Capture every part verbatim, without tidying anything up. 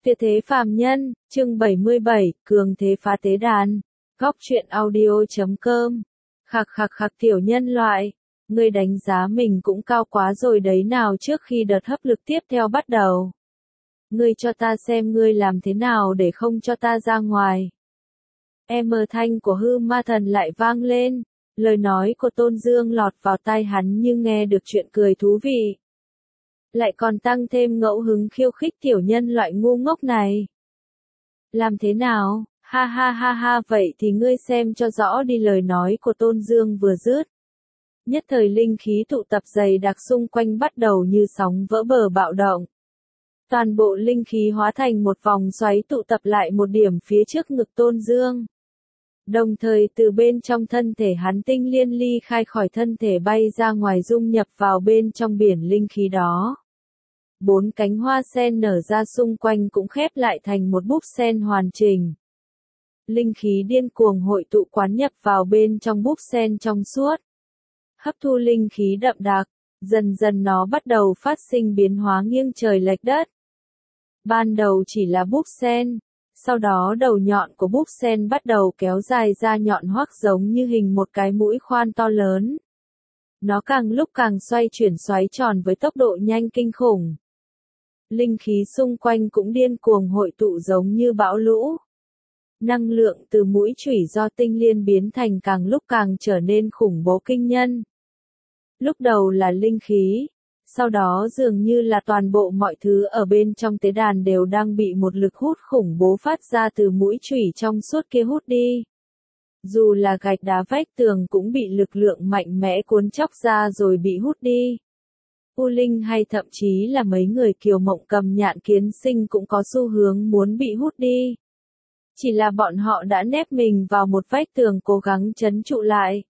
Tuyệt thế phàm nhân, chương bảy mươi bảy, cường thế phá tế đàn. Góc truyện audio chấm com. Khạc khạc khạc tiểu nhân loại, ngươi đánh giá mình cũng cao quá rồi đấy nào. Trước khi đợt hấp lực tiếp theo bắt đầu, ngươi cho ta xem ngươi làm thế nào để không cho ta ra ngoài. Em mờ thanh của hư ma thần lại vang lên, lời nói của Tôn Dương lọt vào tai hắn như nghe được chuyện cười thú vị. Lại còn tăng thêm ngẫu hứng khiêu khích tiểu nhân loại ngu ngốc này. Làm thế nào? Ha ha ha ha, vậy thì ngươi xem cho rõ đi. Lời nói của Tôn Dương vừa dứt, nhất thời linh khí tụ tập dày đặc xung quanh bắt đầu như sóng vỡ bờ bạo động. Toàn bộ linh khí hóa thành một vòng xoáy tụ tập lại một điểm phía trước ngực Tôn Dương. Đồng thời từ bên trong thân thể hắn tinh liên ly khai khỏi thân thể bay ra ngoài dung nhập vào bên trong biển linh khí đó. Bốn cánh hoa sen nở ra xung quanh cũng khép lại thành một búp sen hoàn chỉnh. Linh khí điên cuồng hội tụ quán nhập vào bên trong búp sen trong suốt. Hấp thu linh khí đậm đặc, dần dần nó bắt đầu phát sinh biến hóa nghiêng trời lệch đất. Ban đầu chỉ là búp sen, sau đó đầu nhọn của búp sen bắt đầu kéo dài ra nhọn hoắt giống như hình một cái mũi khoan to lớn. Nó càng lúc càng xoay chuyển xoáy tròn với tốc độ nhanh kinh khủng. Linh khí xung quanh cũng điên cuồng hội tụ giống như bão lũ. Năng lượng từ mũi chủy do tinh liên biến thành càng lúc càng trở nên khủng bố kinh nhân. Lúc đầu là linh khí, sau đó dường như là toàn bộ mọi thứ ở bên trong tế đàn đều đang bị một lực hút khủng bố phát ra từ mũi chủy trong suốt kia hút đi. Dù là gạch đá vách tường cũng bị lực lượng mạnh mẽ cuốn chóc ra rồi bị hút đi. U Linh hay thậm chí là mấy người Kiều Mộng Cầm Nhạn Kiến Sinh cũng có xu hướng muốn bị hút đi. Chỉ là bọn họ đã nép mình vào một vách tường cố gắng trấn trụ lại.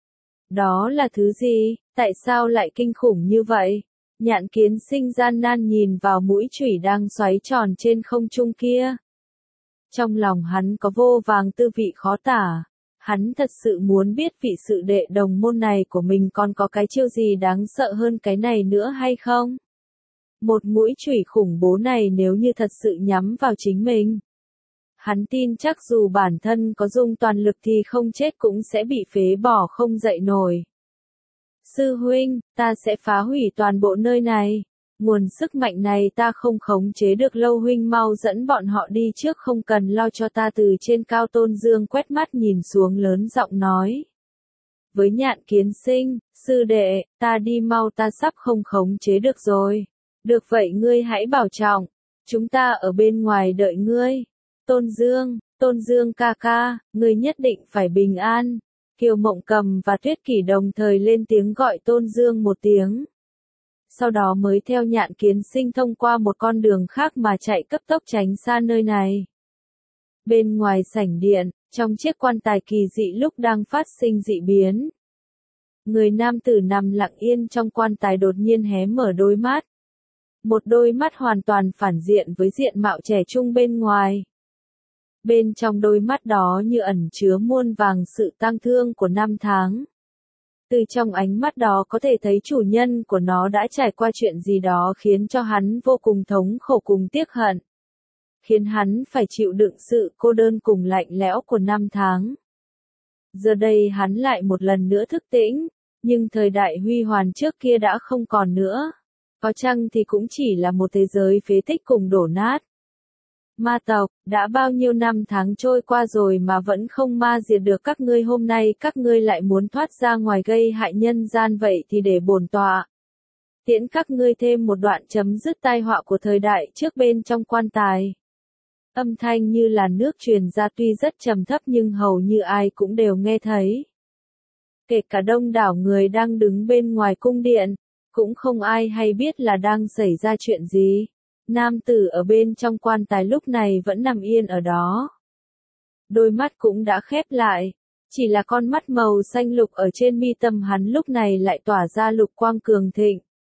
Đó là thứ gì? Tại sao lại kinh khủng như vậy? Nhạn Kiến Sinh gian nan nhìn vào mũi chủy đang xoáy tròn trên không trung kia. Trong lòng hắn có vô vàng tư vị khó tả. Hắn thật sự muốn biết vị sự đệ đồng môn này của mình còn có cái chiêu gì đáng sợ hơn cái này nữa hay không? Một mũi chủy khủng bố này nếu như thật sự nhắm vào chính mình, hắn tin chắc dù bản thân có dùng toàn lực thì không chết cũng sẽ bị phế bỏ không dậy nổi. Sư huynh, ta sẽ phá hủy toàn bộ nơi này. Nguồn sức mạnh này ta không khống chế được lâu, huynh mau dẫn bọn họ đi trước, không cần lo cho ta. Từ trên cao Tôn Dương quét mắt nhìn xuống lớn giọng nói với Nhạn Kiến Sinh, sư đệ, ta đi mau, ta sắp không khống chế được rồi. Được vậy ngươi hãy bảo trọng, chúng ta ở bên ngoài đợi ngươi. Tôn Dương, Tôn Dương ca ca, ngươi nhất định phải bình an. Kiều Mộng Cầm và Tuyết Kỷ đồng thời lên tiếng gọi Tôn Dương một tiếng. Sau đó mới theo Nhạn Kiến Sinh thông qua một con đường khác mà chạy cấp tốc tránh xa nơi này. Bên ngoài sảnh điện, trong chiếc quan tài kỳ dị lúc đang phát sinh dị biến. Người nam tử nằm lặng yên trong quan tài đột nhiên hé mở đôi mắt. Một đôi mắt hoàn toàn phản diện với diện mạo trẻ trung bên ngoài. Bên trong đôi mắt đó như ẩn chứa muôn vàng sự tang thương của năm tháng. Từ trong ánh mắt đó có thể thấy chủ nhân của nó đã trải qua chuyện gì đó khiến cho hắn vô cùng thống khổ cùng tiếc hận. Khiến hắn phải chịu đựng sự cô đơn cùng lạnh lẽo của năm tháng. Giờ đây hắn lại một lần nữa thức tỉnh, nhưng thời đại huy hoàng trước kia đã không còn nữa. Có chăng thì cũng chỉ là một thế giới phế tích cùng đổ nát. Ma tộc, đã bao nhiêu năm tháng trôi qua rồi mà vẫn không ma diệt được các ngươi, hôm nay các ngươi lại muốn thoát ra ngoài gây hại nhân gian, vậy thì để bổn tọa tiễn các ngươi thêm một đoạn chấm dứt tai họa của thời đại trước. Bên trong quan tài, âm thanh như là nước truyền ra, tuy rất trầm thấp nhưng hầu như ai cũng đều nghe thấy. Kể cả đông đảo người đang đứng bên ngoài cung điện, cũng không ai hay biết là đang xảy ra chuyện gì. Nam tử ở bên trong quan tài lúc này vẫn nằm yên ở đó. Đôi mắt cũng đã khép lại, chỉ là con mắt màu xanh lục ở trên mi tâm hắn lúc này lại tỏa ra lục quang cường thịnh.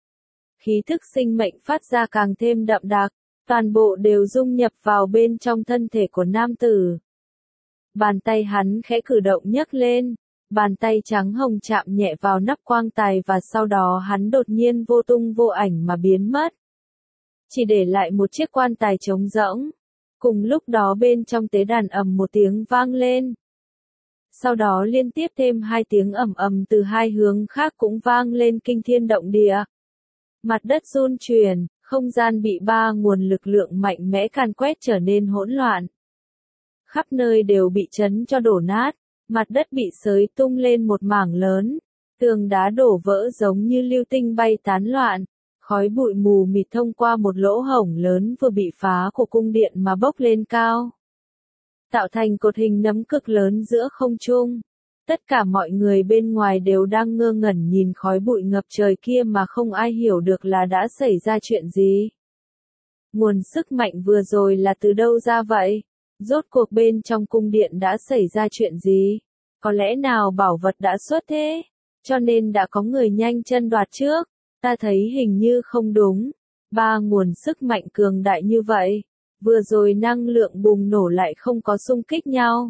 Khí thức sinh mệnh phát ra càng thêm đậm đặc, toàn bộ đều dung nhập vào bên trong thân thể của nam tử. Bàn tay hắn khẽ cử động nhấc lên, bàn tay trắng hồng chạm nhẹ vào nắp quan tài và sau đó hắn đột nhiên vô tung vô ảnh mà biến mất. chỉ để lại một chiếc quan tài trống rỗng. Cùng lúc đó bên trong tế đàn ầm một tiếng vang lên. Sau đó liên tiếp thêm hai tiếng ầm ầm từ hai hướng khác cũng vang lên kinh thiên động địa. Mặt đất run chuyển, không gian bị ba nguồn lực lượng mạnh mẽ càn quét trở nên hỗn loạn. Khắp nơi đều bị chấn cho đổ nát, mặt đất bị xới tung lên một mảng lớn, tường đá đổ vỡ giống như lưu tinh bay tán loạn, khói bụi mù mịt thông qua một lỗ hổng lớn vừa bị phá của cung điện mà bốc lên cao, tạo thành cột hình nấm cực lớn giữa không trung. Tất cả mọi người bên ngoài đều đang ngơ ngẩn nhìn khói bụi ngập trời kia mà không ai hiểu được là đã xảy ra chuyện gì. Nguồn sức mạnh vừa rồi là từ đâu ra vậy? Rốt cuộc bên trong cung điện đã xảy ra chuyện gì? Có lẽ nào bảo vật đã xuất thế? Cho nên đã có người nhanh chân đoạt trước. Ta thấy hình như không đúng. Ba nguồn sức mạnh cường đại như vậy. Vừa rồi năng lượng bùng nổ lại không có xung kích nhau.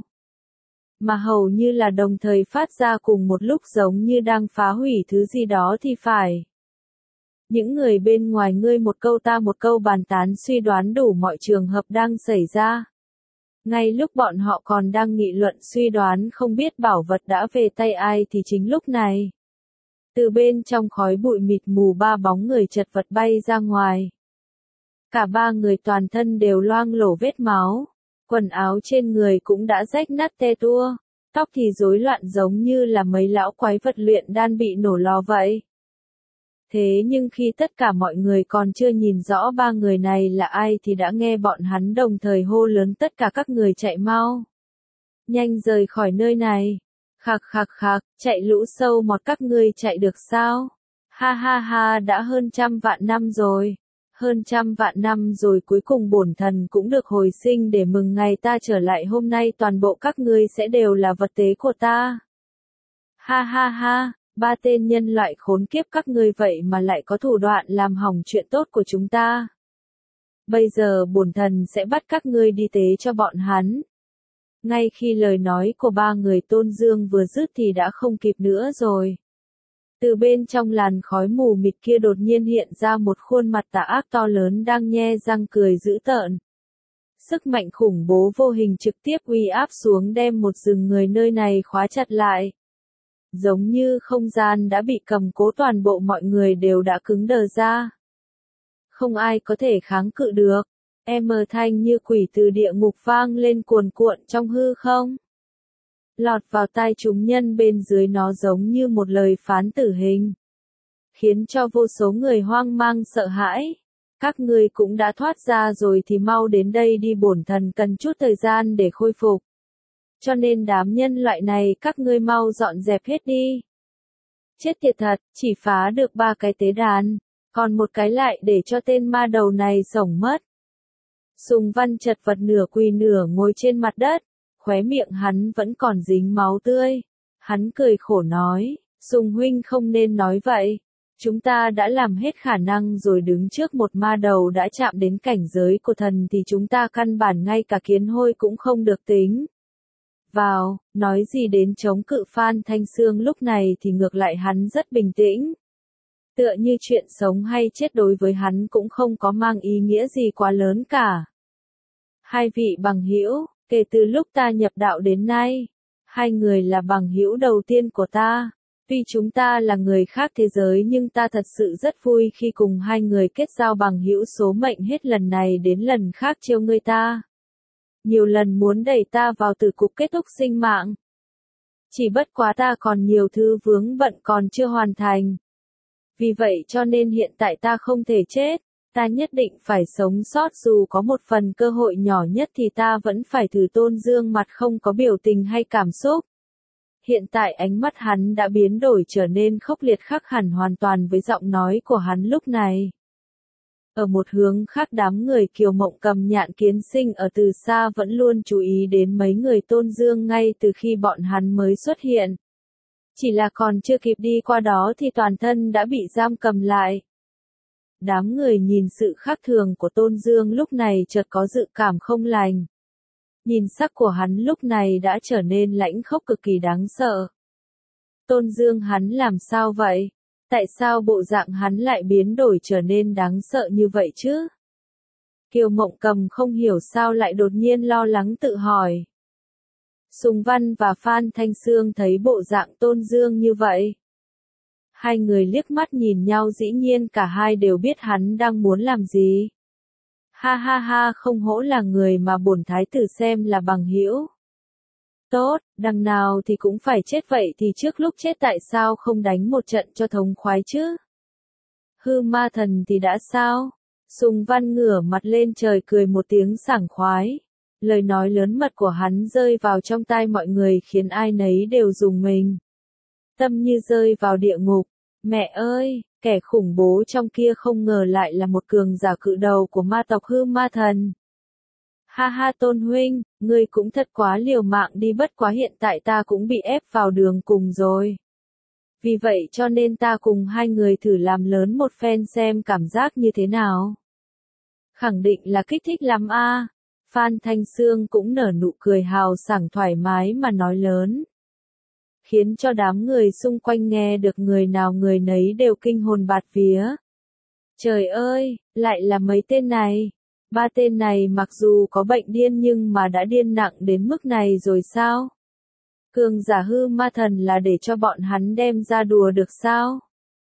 Mà hầu như là đồng thời phát ra cùng một lúc giống như đang phá hủy thứ gì đó thì phải. Những người bên ngoài ngươi một câu ta một câu bàn tán suy đoán đủ mọi trường hợp đang xảy ra. Ngay lúc bọn họ còn đang nghị luận suy đoán không biết bảo vật đã về tay ai thì chính lúc này. Từ bên trong khói bụi mịt mù ba bóng người chật vật bay ra ngoài. Cả ba người toàn thân đều loang lổ vết máu. Quần áo trên người cũng đã rách nát te tua, tóc thì rối loạn giống như là mấy lão quái vật luyện đan bị nổ lò vậy. Thế nhưng khi tất cả mọi người còn chưa nhìn rõ ba người này là ai thì đã nghe bọn hắn đồng thời hô lớn tất cả các người chạy mau. Nhanh rời khỏi nơi này. Khạc khạc khạc, chạy lũ sâu mọt các ngươi chạy được sao? Ha ha ha đã hơn trăm vạn năm rồi. Hơn trăm vạn năm rồi cuối cùng bổn thần cũng được hồi sinh để mừng ngày ta trở lại hôm nay toàn bộ các ngươi sẽ đều là vật tế của ta. Ha ha ha, ba tên nhân loại khốn kiếp các ngươi vậy mà lại có thủ đoạn làm hỏng chuyện tốt của chúng ta. Bây giờ bổn thần sẽ bắt các ngươi đi tế cho bọn hắn. Ngay khi lời nói của ba người Tôn Dương vừa dứt thì đã không kịp nữa rồi. Từ bên trong làn khói mù mịt kia đột nhiên hiện ra một khuôn mặt tà ác to lớn đang nhe răng cười dữ tợn. Sức mạnh khủng bố vô hình trực tiếp uy áp xuống đem một rừng người nơi này khóa chặt lại. Giống như không gian đã bị cầm cố toàn bộ mọi người đều đã cứng đờ ra. Không ai có thể kháng cự được. Em mờ thanh như quỷ từ địa ngục vang lên cuồn cuộn trong hư không. Lọt vào tai chúng nhân bên dưới nó giống như một lời phán tử hình. Khiến cho vô số người hoang mang sợ hãi. Các ngươi cũng đã thoát ra rồi thì mau đến đây đi bổn thần cần chút thời gian để khôi phục. Cho nên đám nhân loại này các ngươi mau dọn dẹp hết đi. Chết tiệt thật, chỉ phá được ba cái tế đàn. Còn một cái lại để cho tên ma đầu này sổng mất. Sùng Văn chật vật nửa quỳ nửa ngồi trên mặt đất. Khóe miệng hắn vẫn còn dính máu tươi. Hắn cười khổ nói, Sùng huynh không nên nói vậy. Chúng ta đã làm hết khả năng rồi đứng trước một ma đầu đã chạm đến cảnh giới của thần thì chúng ta căn bản ngay cả kiến hôi cũng không được tính. Vào, nói gì đến chống cự Phan Thanh Sương lúc này thì ngược lại hắn rất bình tĩnh. Tựa như chuyện sống hay chết đối với hắn cũng không có mang ý nghĩa gì quá lớn cả. Hai vị bằng hữu, kể từ lúc ta nhập đạo đến nay, hai người là bằng hữu đầu tiên của ta. Tuy chúng ta là người khác thế giới nhưng ta thật sự rất vui khi cùng hai người kết giao bằng hữu số mệnh hết lần này đến lần khác trêu ngươi ta. Nhiều lần muốn đẩy ta vào tử cục kết thúc sinh mạng. Chỉ bất quá ta còn nhiều thứ vướng bận còn chưa hoàn thành. Vì vậy cho nên hiện tại ta không thể chết. Ta nhất định phải sống sót dù có một phần cơ hội nhỏ nhất thì ta vẫn phải thử. Tôn Dương mặt không có biểu tình hay cảm xúc. Hiện tại ánh mắt hắn đã biến đổi trở nên khốc liệt khác hẳn hoàn toàn với giọng nói của hắn lúc này. Ở một hướng khác đám người Kiều Mộng Cầm Nhạn Kiến Sinh ở từ xa vẫn luôn chú ý đến mấy người Tôn Dương ngay từ khi bọn hắn mới xuất hiện. Chỉ là còn chưa kịp đi qua đó thì toàn thân đã bị giam cầm lại. Đám người nhìn sự khác thường của Tôn Dương lúc này chợt có dự cảm không lành. Nhìn sắc của hắn lúc này đã trở nên lãnh khốc cực kỳ đáng sợ. Tôn Dương hắn làm sao vậy? Tại sao bộ dạng hắn lại biến đổi trở nên đáng sợ như vậy chứ? Kiều Mộng Cầm không hiểu sao lại đột nhiên lo lắng tự hỏi. Sùng Văn và Phan Thanh Sương thấy bộ dạng Tôn Dương như vậy. Hai người liếc mắt nhìn nhau, dĩ nhiên cả hai đều biết hắn đang muốn làm gì. Ha ha ha, không hổ là người mà bổn thái tử xem là bằng hữu. Tốt, đằng nào thì cũng phải chết, vậy thì trước lúc chết tại sao không đánh một trận cho thống khoái chứ? Hư ma thần thì đã sao? Sùng Văn ngửa mặt lên trời cười một tiếng sảng khoái. Lời nói lớn mật của hắn rơi vào trong tai mọi người khiến ai nấy đều rùng mình. Tâm như rơi vào địa ngục. Mẹ ơi, kẻ khủng bố trong kia không ngờ lại là một cường giả cự đầu của ma tộc Hư Ma Thần. Ha ha Tôn huynh, ngươi cũng thật quá liều mạng đi, bất quá hiện tại ta cũng bị ép vào đường cùng rồi. Vì vậy cho nên ta cùng hai người thử làm lớn một phen xem cảm giác như thế nào. Khẳng định là kích thích lắm a. Phan Thanh Sương cũng nở nụ cười hào sảng thoải mái mà nói lớn. Khiến cho đám người xung quanh nghe được người nào người nấy đều kinh hồn bạt vía. Trời ơi, lại là mấy tên này. Ba tên này mặc dù có bệnh điên nhưng mà đã điên nặng đến mức này rồi sao? Cường giả Hư Ma Thần là để cho bọn hắn đem ra đùa được sao?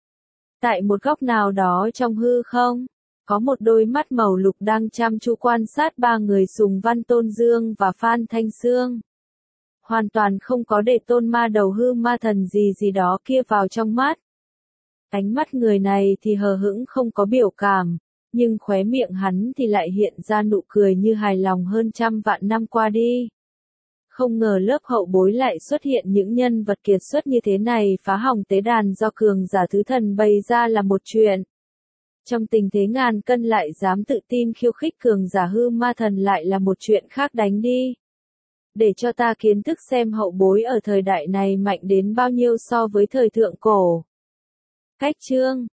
Tại một góc nào đó trong hư không, có một đôi mắt màu lục đang chăm chú quan sát ba người Sùng Văn, Tôn Dương và Phan Thanh Sương. Hoàn toàn không có để tôn ma đầu Hư Ma Thần gì gì đó kia vào trong mắt. Ánh mắt người này thì hờ hững không có biểu cảm, nhưng khóe miệng hắn thì lại hiện ra nụ cười như hài lòng hơn trăm vạn năm qua đi. Không ngờ lớp hậu bối lại xuất hiện những nhân vật kiệt xuất như thế này, phá hỏng tế đàn do cường giả thứ thần bày ra là một chuyện. Trong tình thế ngàn cân lại dám tự tin khiêu khích cường giả Hư Ma Thần lại là một chuyện khác, đánh đi. Để cho ta kiến thức xem hậu bối ở thời đại này mạnh đến bao nhiêu so với thời thượng cổ. Cách chương